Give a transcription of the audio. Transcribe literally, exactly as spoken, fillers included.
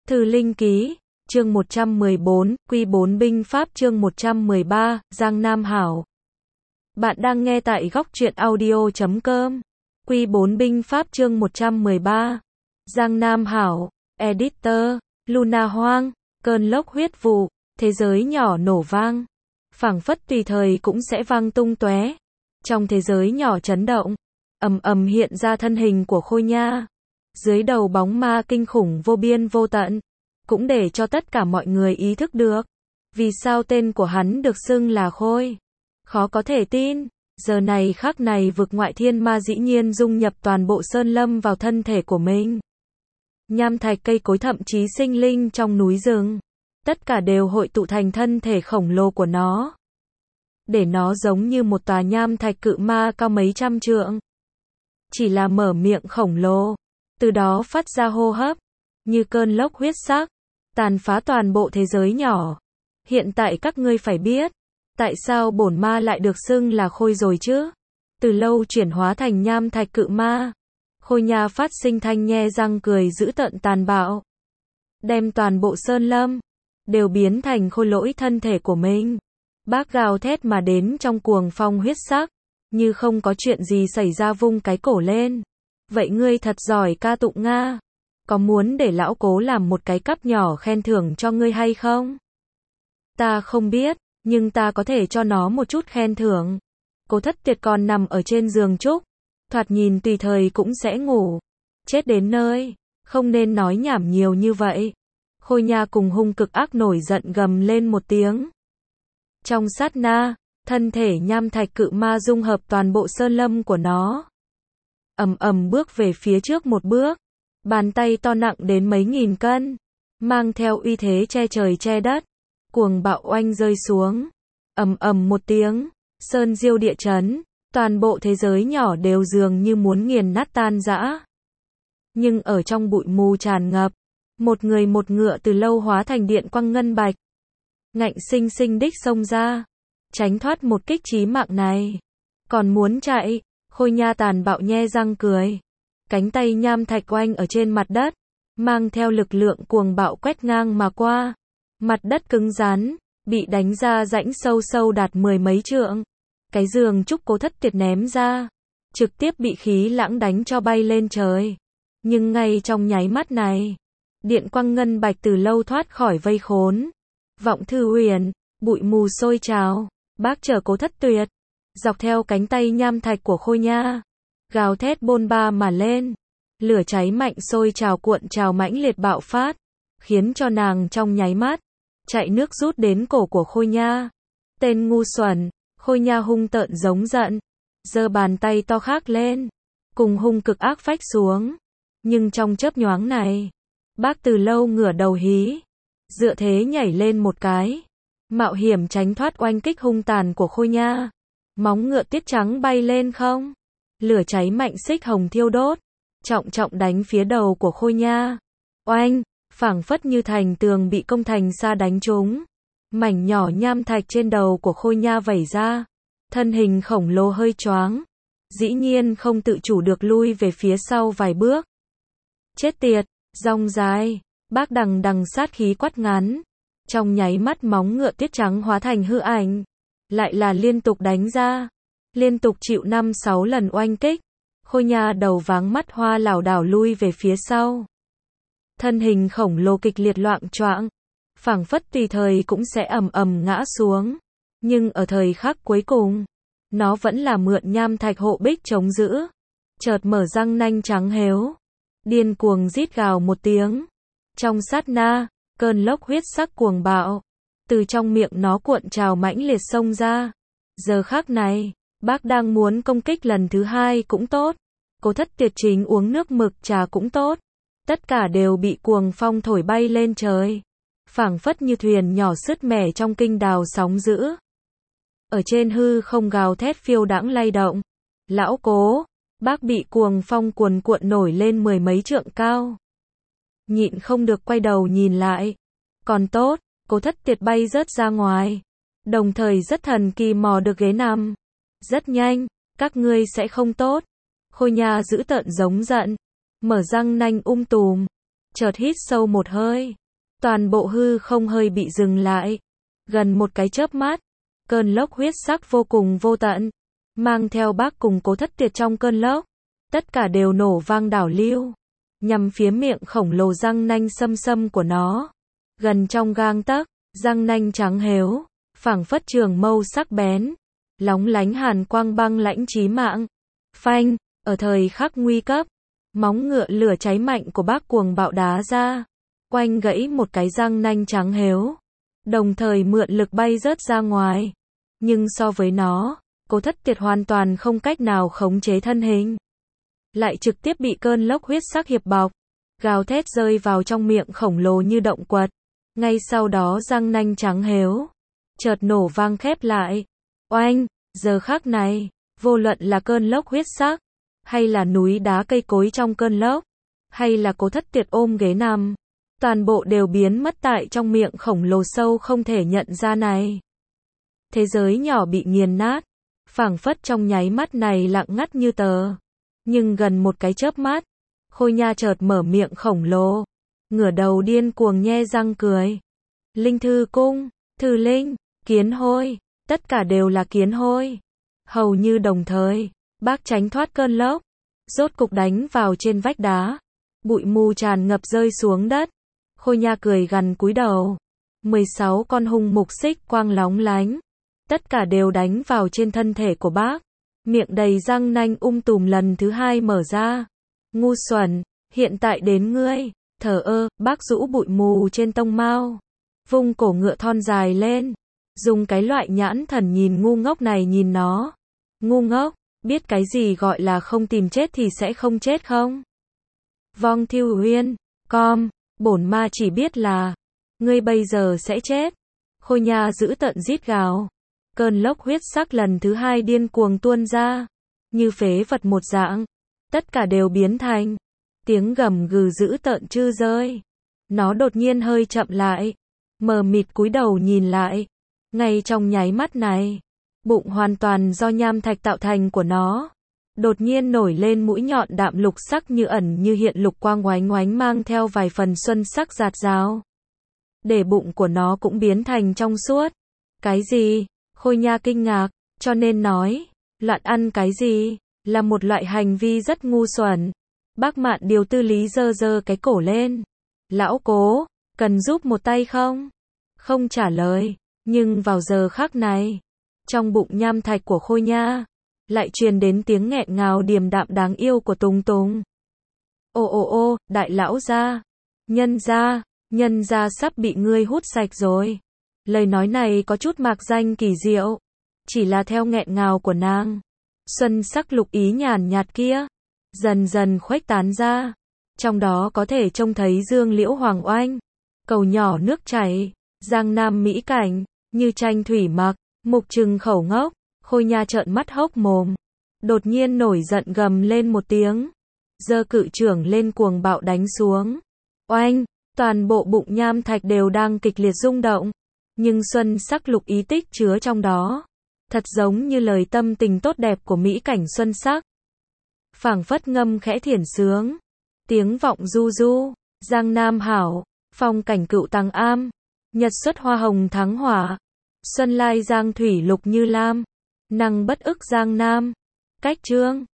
Thư Linh Ký, chương một trăm mười bốn, Quy bốn binh pháp chương một trăm mười ba, Giang Nam Hảo. Bạn đang nghe tại góc truyện audio chấm com. Quy bốn binh pháp chương một trăm mười ba. Giang Nam Hảo, Editor, Luna Hoang, cơn lốc huyết vụ, thế giới nhỏ nổ vang. Phảng phất tùy thời cũng sẽ vang tung tóe. Trong thế giới nhỏ chấn động, ầm ầm hiện ra thân hình của Khôi Nha. Dưới đầu bóng ma kinh khủng vô biên vô tận, cũng để cho tất cả mọi người ý thức được, vì sao tên của hắn được xưng là Khôi. Khó có thể tin, giờ này khắc này vực ngoại thiên ma dĩ nhiên dung nhập toàn bộ sơn lâm vào thân thể của mình. Nham thạch cây cối thậm chí sinh linh trong núi rừng, tất cả đều hội tụ thành thân thể khổng lồ của nó. Để nó giống như một tòa nham thạch cự ma cao mấy trăm trượng. Chỉ là mở miệng khổng lồ, từ đó phát ra hô hấp, như cơn lốc huyết sắc, tàn phá toàn bộ thế giới nhỏ. Hiện tại các ngươi phải biết, tại sao bổn ma lại được xưng là Khôi rồi chứ? Từ lâu chuyển hóa thành nham thạch cự ma. Khôi Nha phát sinh thanh nhe răng cười dữ tợn tàn bạo. Đem toàn bộ sơn lâm, đều biến thành khôi lỗi thân thể của mình. Bác gào thét mà đến trong cuồng phong huyết sắc, như không có chuyện gì xảy ra vung cái cổ lên. Vậy ngươi thật giỏi ca tụng Nga. Có muốn để lão cố làm một cái cắp nhỏ khen thưởng cho ngươi hay không? Ta không biết, nhưng ta có thể cho nó một chút khen thưởng. Cố Thất Tuyệt còn nằm ở trên giường trúc, thoạt nhìn tùy thời cũng sẽ ngủ. Chết đến nơi, không nên nói nhảm nhiều như vậy. Khôi Nha cùng hung cực ác nổi giận gầm lên một tiếng. Trong sát na, thân thể nham thạch cự ma dung hợp toàn bộ sơn lâm của nó. Ầm ầm bước về phía trước một bước, bàn tay to nặng đến mấy nghìn cân, mang theo uy thế che trời che đất, cuồng bạo oanh rơi xuống. Ầm ầm một tiếng, sơn diêu địa chấn, toàn bộ thế giới nhỏ đều dường như muốn nghiền nát tan rã. Nhưng ở trong bụi mù tràn ngập, một người một ngựa từ lâu hóa thành điện quang ngân bạch, ngạnh sinh sinh đích xông ra, tránh thoát một kích chí mạng này. Còn muốn chạy? Khôi Nha tàn bạo nhe răng cười. Cánh tay nham thạch oanh ở trên mặt đất, mang theo lực lượng cuồng bạo quét ngang mà qua. Mặt đất cứng rắn, bị đánh ra rãnh sâu sâu đạt mười mấy trượng. Cái giường trúc Cố Thất Tuyệt ném ra, trực tiếp bị khí lãng đánh cho bay lên trời. Nhưng ngay trong nháy mắt này, điện quang ngân bạch từ lâu thoát khỏi vây khốn. Vọng Thư Huyền, bụi mù sôi trào, bác chở Cố Thất Tuyệt, dọc theo cánh tay nham thạch của Khôi Nha, gào thét bôn ba mà lên. Lửa cháy mạnh sôi trào cuộn trào mãnh liệt bạo phát, khiến cho nàng trong nháy mắt, chạy nước rút đến cổ của Khôi Nha. Tên ngu xuẩn, Khôi Nha hung tợn giống giận, giơ bàn tay to khác lên, cùng hung cực ác phách xuống. Nhưng trong chớp nhoáng này, bác từ lâu ngửa đầu hí, dựa thế nhảy lên một cái, mạo hiểm tránh thoát oanh kích hung tàn của Khôi Nha. Móng ngựa tiết trắng bay lên không, lửa cháy mạnh xích hồng thiêu đốt, trọng trọng đánh phía đầu của Khôi Nha. Oanh, phảng phất như thành tường bị công thành xa đánh trúng. Mảnh nhỏ nham thạch trên đầu của Khôi Nha vẩy ra, thân hình khổng lồ hơi choáng, dĩ nhiên không tự chủ được lui về phía sau vài bước. Chết tiệt, rong dài, bác đằng đằng sát khí quát ngắn. Trong nháy mắt móng ngựa tiết trắng hóa thành hư ảnh, lại là liên tục đánh ra, liên tục chịu năm sáu lần oanh kích. Khôi Nha đầu váng mắt hoa lảo đảo lui về phía sau. Thân hình khổng lồ kịch liệt loạng choạng, phảng phất tùy thời cũng sẽ ầm ầm ngã xuống. Nhưng ở thời khắc cuối cùng, nó vẫn là mượn nham thạch hộ bích chống giữ. Chợt mở răng nanh trắng héo, điên cuồng rít gào một tiếng. Trong sát na, cơn lốc huyết sắc cuồng bạo, từ trong miệng nó cuộn trào mãnh liệt xông ra. Giờ khắc này, bác đang muốn công kích lần thứ hai cũng tốt, Cố Thất Tuyệt chính uống nước mực trà cũng tốt, tất cả đều bị cuồng phong thổi bay lên trời, phảng phất như thuyền nhỏ sứt mẻ trong kinh đào sóng dữ. Ở trên hư không gào thét phiêu đãng lay động. Lão Cố, bác bị cuồng phong cuồn cuộn nổi lên mười mấy trượng cao. Nhịn không được quay đầu nhìn lại. Còn tốt, Cố Thất Tuyệt bay rớt ra ngoài, đồng thời rất thần kỳ mò được ghế nằm. Rất nhanh, các ngươi sẽ không tốt. Khôi Nha dữ tợn giống giận, mở răng nanh um tùm, chợt hít sâu một hơi. Toàn bộ hư không hơi bị dừng lại. Gần một cái chớp mắt, cơn lốc huyết sắc vô cùng vô tận, mang theo bác cùng Cố Thất Tiệt trong cơn lốc. Tất cả đều nổ vang đảo lưu, nhằm phía miệng khổng lồ răng nanh xâm xâm của nó. Gần trong gang tấc, răng nanh trắng hếu, phảng phất trường mâu sắc bén, lóng lánh hàn quang băng lãnh chí mạng. Phanh, ở thời khắc nguy cấp, móng ngựa lửa cháy mạnh của bác cuồng bạo đá ra, quanh gãy một cái răng nanh trắng hếu, đồng thời mượn lực bay rớt ra ngoài. Nhưng so với nó, Cố Thất Tiệt hoàn toàn không cách nào khống chế thân hình, lại trực tiếp bị cơn lốc huyết sắc hiệp bọc, gào thét rơi vào trong miệng khổng lồ như động quật. Ngay sau đó răng nanh trắng hếu chợt nổ vang khép lại. Oanh, giờ khắc này, vô luận là cơn lốc huyết sắc, hay là núi đá cây cối trong cơn lốc, hay là Cố Thất Tiệt ôm ghế nằm, toàn bộ đều biến mất tại trong miệng khổng lồ sâu không thể nhận ra này. Thế giới nhỏ bị nghiền nát, phảng phất trong nháy mắt này lặng ngắt như tờ. Nhưng gần một cái chớp mắt, Khôi Nha chợt mở miệng khổng lồ, ngửa đầu điên cuồng nhe răng cười. Linh Thư Cung, Thư Linh, Kiến Hôi, tất cả đều là Kiến Hôi. Hầu như đồng thời, bác tránh thoát cơn lốc, rốt cục đánh vào trên vách đá. Bụi mù tràn ngập rơi xuống đất. Khôi Nha cười gằn cúi đầu. mười sáu con hung mục xích quang lóng lánh, tất cả đều đánh vào trên thân thể của bác. Miệng đầy răng nanh um tùm lần thứ hai mở ra. Ngu xuẩn, hiện tại đến ngươi. Thở ơ, bác rũ bụi mù trên tông mao, vung cổ ngựa thon dài lên, dùng cái loại nhãn thần nhìn ngu ngốc này nhìn nó. Ngu ngốc, biết cái gì gọi là không tìm chết thì sẽ không chết không? Vong Thiêu Huyên, com, bổn ma chỉ biết là ngươi bây giờ sẽ chết. Khôi Nha giữ tận rít gào. Cơn lốc huyết sắc lần thứ hai điên cuồng tuôn ra, như phế vật một dạng, tất cả đều biến thành tiếng gầm gừ dữ tợn chư rơi. Nó đột nhiên hơi chậm lại, mờ mịt cúi đầu nhìn lại. Ngay trong nháy mắt này, bụng hoàn toàn do nham thạch tạo thành của nó đột nhiên nổi lên mũi nhọn đạm lục sắc như ẩn như hiện, lục quang oánh oánh mang theo vài phần xuân sắc rạt rào. Để bụng của nó cũng biến thành trong suốt. Cái gì? Khôi Nha kinh ngạc, cho nên nói, loạn ăn cái gì, là một loại hành vi rất ngu xuẩn. Bác Mạn Điều Tư Lý giơ giơ cái cổ lên. Lão Cố, cần giúp một tay không? Không trả lời, nhưng vào giờ khắc này, trong bụng nham thạch của Khôi Nha, lại truyền đến tiếng nghẹn ngào điềm đạm đáng yêu của Tùng Tùng. Ô ô ô, đại lão gia, nhân gia, nhân gia sắp bị ngươi hút sạch rồi. Lời nói này có chút mạc danh kỳ diệu, chỉ là theo nghẹn ngào của nàng. Xuân sắc lục ý nhàn nhạt kia, dần dần khuếch tán ra. Trong đó có thể trông thấy dương liễu hoàng oanh, cầu nhỏ nước chảy, giang nam mỹ cảnh, như tranh thủy mặc, mục trừng khẩu ngốc. Khôi Nha trợn mắt hốc mồm, đột nhiên nổi giận gầm lên một tiếng, giơ cự chưởng lên cuồng bạo đánh xuống. Oanh, toàn bộ bụng nham thạch đều đang kịch liệt rung động, nhưng xuân sắc lục ý tích chứa trong đó, thật giống như lời tâm tình tốt đẹp của mỹ cảnh xuân sắc. Phảng phất ngâm khẽ thiển sướng, tiếng vọng du du, giang nam hảo, phong cảnh cựu tàng am, nhật xuất hoa hồng thắng hỏa, xuân lai giang thủy lục như lam, năng bất ức giang nam, cách chương.